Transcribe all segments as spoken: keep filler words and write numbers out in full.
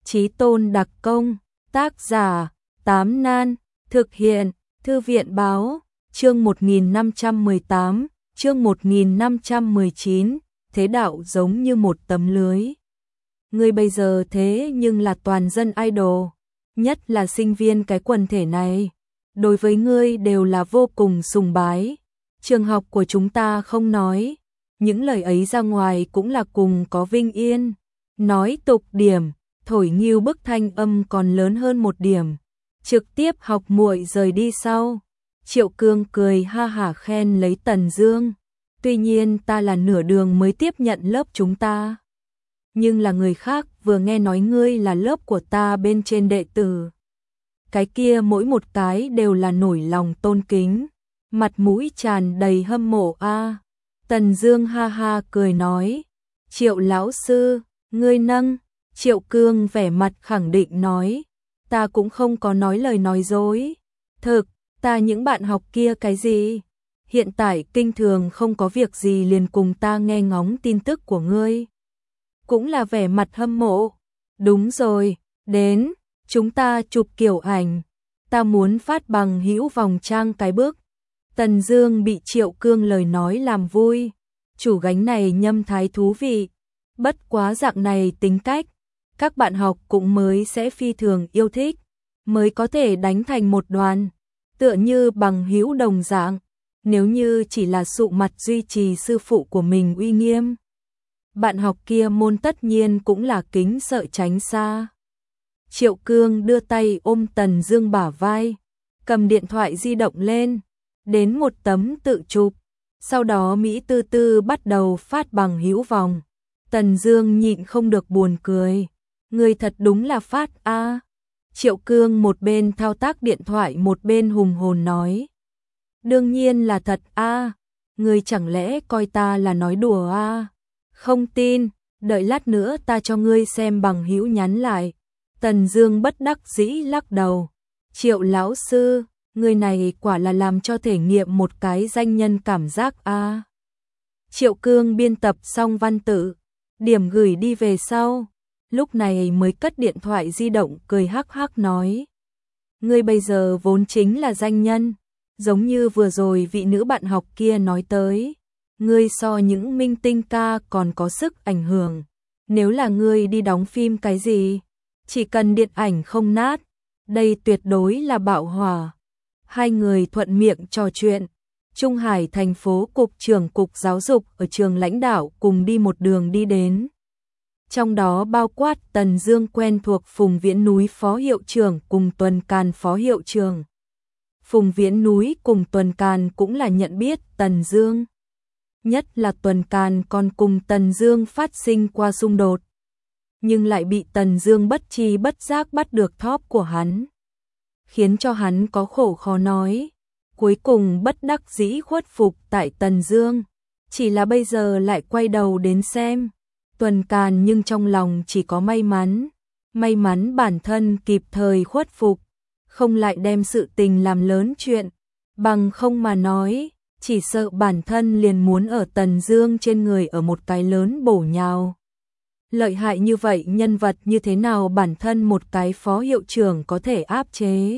Chí Tôn đặc công, tác giả, Tám Nan, thực hiện, Thư viện báo, chương một nghìn năm trăm mười tám, chương một nghìn năm trăm mười chín, thế đạo giống như một tấm lưới. Ngươi bây giờ thế nhưng là toàn dân idol, nhất là sinh viên cái quần thể này, đối với ngươi đều là vô cùng sùng bái. Trường học của chúng ta không nói, những lời ấy ra ngoài cũng là cùng có vinh yên, nói tục điểm, thổi nghiêu bức thanh âm còn lớn hơn một điểm, trực tiếp học muội rời đi sau. Triệu Cương cười ha hả khen lấy Tần Dương, tuy nhiên ta là nửa đường mới tiếp nhận lớp chúng ta, nhưng là người khác vừa nghe nói ngươi là lớp của ta bên trên đệ tử, cái kia mỗi một cái đều là nổi lòng tôn kính, mặt mũi tràn đầy hâm mộ a. Tần Dương ha ha cười nói, Triệu lão sư, ngươi nâng. Triệu Cương vẻ mặt khẳng định nói, ta cũng không có nói lời nói dối, thực, ta những bạn học kia cái gì, hiện tại kinh thường không có việc gì liền cùng ta nghe ngóng tin tức của ngươi. Cũng là vẻ mặt hâm mộ, đúng rồi, đến, chúng ta chụp kiểu ảnh, ta muốn phát bằng hữu vòng trang cái bước. Tần Dương bị Triệu Cương lời nói làm vui, chủ gánh này nhâm thái thú vị, bất quá dạng này tính cách, các bạn học cũng mới sẽ phi thường yêu thích, mới có thể đánh thành một đoàn, tựa như bằng hữu đồng dạng, nếu như chỉ là sụ mặt duy trì sư phụ của mình uy nghiêm. Bạn học kia môn tất nhiên cũng là kính sợ tránh xa. Triệu Cương đưa tay ôm Tần Dương bả vai, cầm điện thoại di động lên, đến một tấm tự chụp, sau đó Mỹ tư tư bắt đầu phát bằng hữu vòng. Tần Dương nhịn không được buồn cười, người thật đúng là phát a. À. Triệu Cương một bên thao tác điện thoại một bên hùng hồn nói, đương nhiên là thật a, à. Người chẳng lẽ coi ta là nói đùa a? À? Không tin, đợi lát nữa ta cho ngươi xem bằng hữu nhắn lại. Tần Dương bất đắc dĩ lắc đầu, Triệu lão sư, người này quả là làm cho thể nghiệm một cái danh nhân cảm giác a. À. Triệu Cương biên tập xong văn tự, điểm gửi đi về sau, lúc này mới cất điện thoại di động cười hắc hắc nói, ngươi bây giờ vốn chính là danh nhân, giống như vừa rồi vị nữ bạn học kia nói tới, ngươi so những minh tinh ca còn có sức ảnh hưởng, nếu là ngươi đi đóng phim cái gì, chỉ cần điện ảnh không nát, đây tuyệt đối là bạo hỏa. Hai người thuận miệng trò chuyện, Trung Hải thành phố cục trưởng cục giáo dục ở trường lãnh đạo cùng đi một đường đi đến. Trong đó bao quát Tần Dương quen thuộc Phùng Viễn Núi phó hiệu trưởng cùng Tuần Càn phó hiệu trưởng. Phùng Viễn Núi cùng Tuần Càn cũng là nhận biết Tần Dương. Nhất là Tuần Càn còn cùng Tần Dương phát sinh qua xung đột, nhưng lại bị Tần Dương bất tri bất giác bắt được thóp của hắn, khiến cho hắn có khổ khó nói, cuối cùng bất đắc dĩ khuất phục tại Tần Dương, chỉ là bây giờ lại quay đầu đến xem Tuần Càn, nhưng trong lòng chỉ có may mắn, may mắn bản thân kịp thời khuất phục, không lại đem sự tình làm lớn chuyện, bằng không mà nói, chỉ sợ bản thân liền muốn ở Tần Dương trên người ở một cái lớn bổ nhào. Lợi hại như vậy nhân vật như thế nào bản thân một cái phó hiệu trưởng có thể áp chế.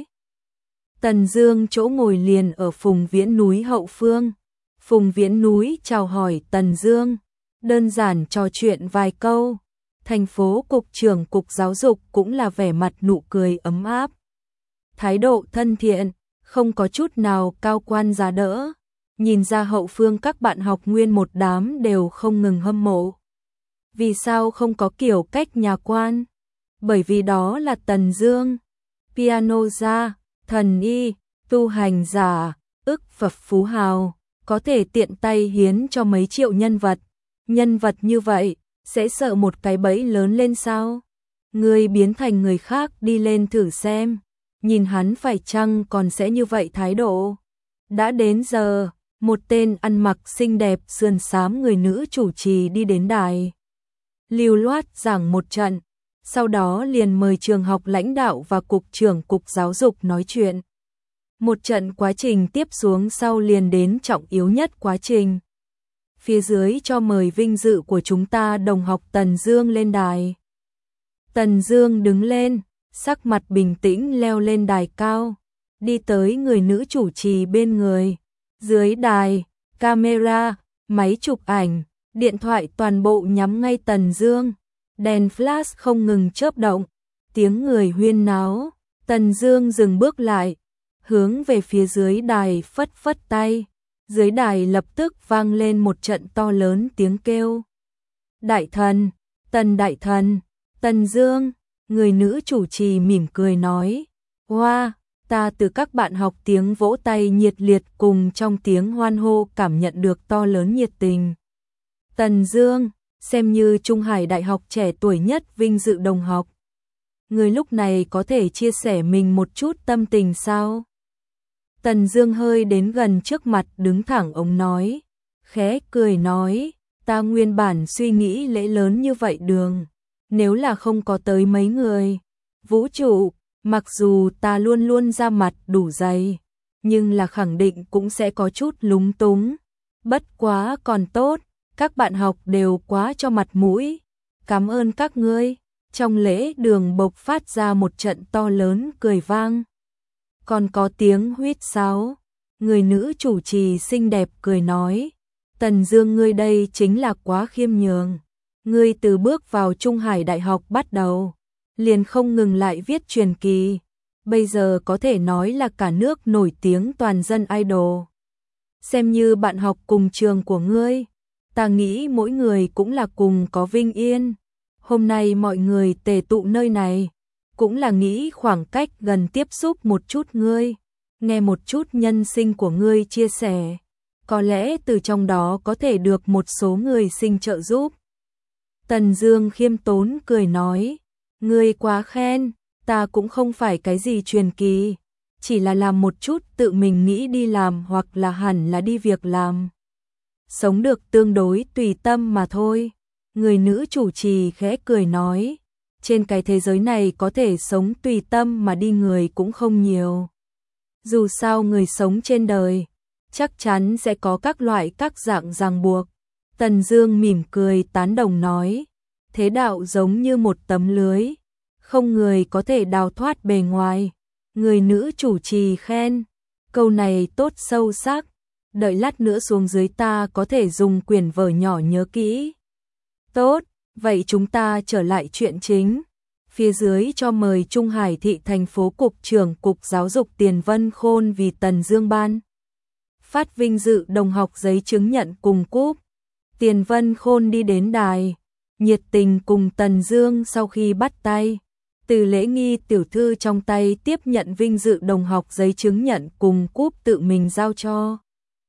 Tần Dương chỗ ngồi liền ở Phùng Viễn Núi hậu phương. Phùng Viễn Núi chào hỏi Tần Dương, đơn giản trò chuyện vài câu. Thành phố cục trưởng cục giáo dục cũng là vẻ mặt nụ cười ấm áp, thái độ thân thiện, không có chút nào cao quan giá đỡ. Nhìn ra hậu phương các bạn học nguyên một đám đều không ngừng hâm mộ. Vì sao không có kiểu cách nhà quan? Bởi vì đó là Tần Dương, piano gia, thần y, tu hành giả, ức Phật phú hào, có thể tiện tay hiến cho mấy triệu nhân vật. Nhân vật như vậy, sẽ sợ một cái bẫy lớn lên sao? Ngươi biến thành người khác đi lên thử xem, nhìn hắn phải chăng còn sẽ như vậy thái độ. Đã đến giờ, một tên ăn mặc xinh đẹp sườn xám người nữ chủ trì đi đến đài, lưu loát giảng một trận, sau đó liền mời trường học lãnh đạo và cục trưởng cục giáo dục nói chuyện. Một trận quá trình tiếp xuống sau liền đến trọng yếu nhất quá trình. Phía dưới cho mời vinh dự của chúng ta đồng học Tần Dương lên đài. Tần Dương đứng lên, sắc mặt bình tĩnh leo lên đài cao, đi tới người nữ chủ trì bên người. Dưới đài, camera, máy chụp ảnh, điện thoại toàn bộ nhắm ngay Tần Dương, đèn flash không ngừng chớp động, tiếng người huyên náo. Tần Dương dừng bước lại, hướng về phía dưới đài phất phất tay. Dưới đài lập tức vang lên một trận to lớn tiếng kêu. Đại thần, Tần đại thần, Tần Dương, người nữ chủ trì mỉm cười nói. Hoa, wow, ta từ các bạn học tiếng vỗ tay nhiệt liệt cùng trong tiếng hoan hô cảm nhận được to lớn nhiệt tình. Tần Dương, xem như Trung Hải Đại học trẻ tuổi nhất vinh dự đồng học. Người lúc này có thể chia sẻ mình một chút tâm tình sao? Tần Dương hơi đến gần trước mặt đứng thẳng ống nói, khẽ cười nói, ta nguyên bản suy nghĩ lễ lớn như vậy đường, nếu là không có tới mấy người, vũ trụ, mặc dù ta luôn luôn ra mặt đủ dày, nhưng là khẳng định cũng sẽ có chút lúng túng. Bất quá còn tốt, các bạn học đều quá cho mặt mũi, cảm ơn các ngươi. Trong lễ đường bộc phát ra một trận to lớn cười vang. Còn có tiếng huýt sáo. Người nữ chủ trì xinh đẹp cười nói, Tần Dương ngươi đây chính là quá khiêm nhường. Ngươi từ bước vào Trung Hải Đại học bắt đầu, liền không ngừng lại viết truyền kỳ. Bây giờ có thể nói là cả nước nổi tiếng toàn dân idol. Xem như bạn học cùng trường của ngươi, ta nghĩ mỗi người cũng là cùng có vinh yên. Hôm nay mọi người tề tụ nơi này, cũng là nghĩ khoảng cách gần tiếp xúc một chút ngươi, nghe một chút nhân sinh của ngươi chia sẻ, có lẽ từ trong đó có thể được một số người sinh trợ giúp. Tần Dương khiêm tốn cười nói, ngươi quá khen, ta cũng không phải cái gì truyền kỳ, chỉ là làm một chút tự mình nghĩ đi làm hoặc là hẳn là đi việc làm. Sống được tương đối tùy tâm mà thôi. Người nữ chủ trì khẽ cười nói, trên cái thế giới này có thể sống tùy tâm mà đi người cũng không nhiều. Dù sao người sống trên đời, chắc chắn sẽ có các loại các dạng ràng buộc. Tần Dương mỉm cười tán đồng nói, thế đạo giống như một tấm lưới, không người có thể đào thoát bề ngoài. Người nữ chủ trì khen, câu này tốt sâu sắc, đợi lát nữa xuống dưới ta có thể dùng quyển vở nhỏ nhớ kỹ. Tốt, vậy chúng ta trở lại chuyện chính. Phía dưới cho mời Trung Hải thị thành phố cục trưởng Cục Giáo dục Tiền Vân Khôn vì Tần Dương ban phát vinh dự đồng học giấy chứng nhận cùng cúp. Tiền Vân Khôn đi đến đài, nhiệt tình cùng Tần Dương sau khi bắt tay. Từ lễ nghi tiểu thư trong tay tiếp nhận vinh dự đồng học giấy chứng nhận cùng cúp tự mình giao cho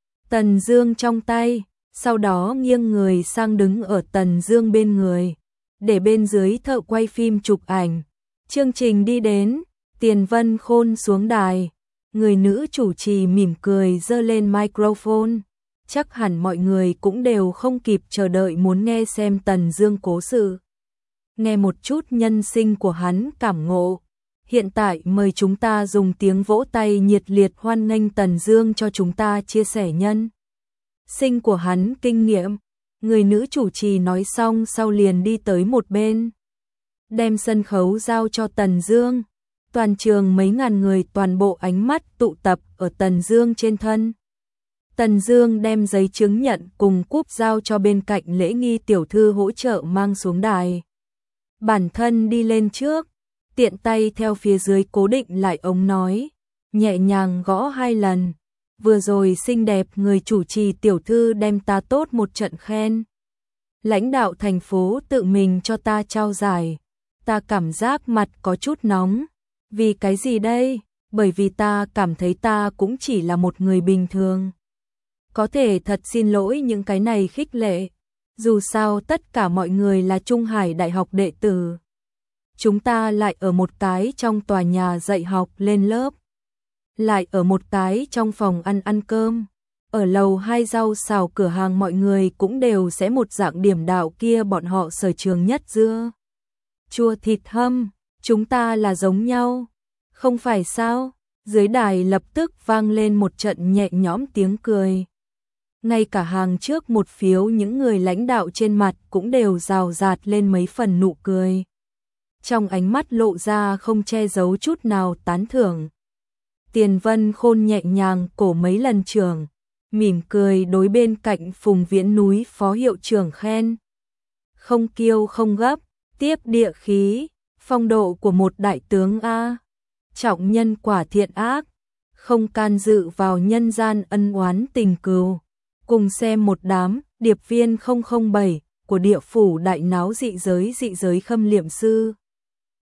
Tần Dương trong tay. Sau đó nghiêng người sang đứng ở Tần Dương bên người, để bên dưới thợ quay phim chụp ảnh. Chương trình đi đến, Tiền Vân Khôn xuống đài, người nữ chủ trì mỉm cười giơ lên microphone. Chắc hẳn mọi người cũng đều không kịp chờ đợi muốn nghe xem Tần Dương cố sự. Nghe một chút nhân sinh của hắn cảm ngộ. Hiện tại mời chúng ta dùng tiếng vỗ tay nhiệt liệt hoan nghênh Tần Dương cho chúng ta chia sẻ nhân sinh của hắn kinh nghiệm. Người nữ chủ trì nói xong sau liền đi tới một bên, đem sân khấu giao cho Tần Dương. Toàn trường mấy ngàn người toàn bộ ánh mắt tụ tập ở Tần Dương trên thân. Tần Dương đem giấy chứng nhận cùng cúp giao cho bên cạnh lễ nghi tiểu thư hỗ trợ mang xuống đài. Bản thân đi lên trước, tiện tay theo phía dưới cố định lại ống nói, nhẹ nhàng gõ hai lần. Vừa rồi xinh đẹp người chủ trì tiểu thư đem ta tốt một trận khen. Lãnh đạo thành phố tự mình cho ta trao giải. Ta cảm giác mặt có chút nóng. Vì cái gì đây? Bởi vì ta cảm thấy ta cũng chỉ là một người bình thường. Có thể thật xin lỗi những cái này khích lệ. Dù sao tất cả mọi người là Trung Hải Đại học đệ tử. Chúng ta lại ở một cái trong tòa nhà dạy học lên lớp. Lại ở một cái trong phòng ăn ăn cơm. Ở lầu hai rau xào cửa hàng mọi người cũng đều sẽ một dạng điểm đạo kia bọn họ sở trường nhất dưa chua thịt hâm. Chúng ta là giống nhau. Không phải sao? Dưới đài lập tức vang lên một trận nhẹ nhõm tiếng cười. Ngay cả hàng trước một phiếu những người lãnh đạo trên mặt cũng đều rào rạt lên mấy phần nụ cười. trong ánh mắt lộ ra không che giấu chút nào tán thưởng. Tiền Vân Khôn nhẹ nhàng cổ mấy lần trưởng, mỉm cười đối bên cạnh Phùng Viễn Núi phó hiệu trưởng khen. Không kiêu không gấp, tiếp địa khí, phong độ của một đại tướng A. Trọng nhân quả thiện ác, không can dự vào nhân gian ân oán tình cừu. Cùng xem một đám, điệp viên không không bảy của địa phủ đại náo dị giới dị giới khâm liệm sư.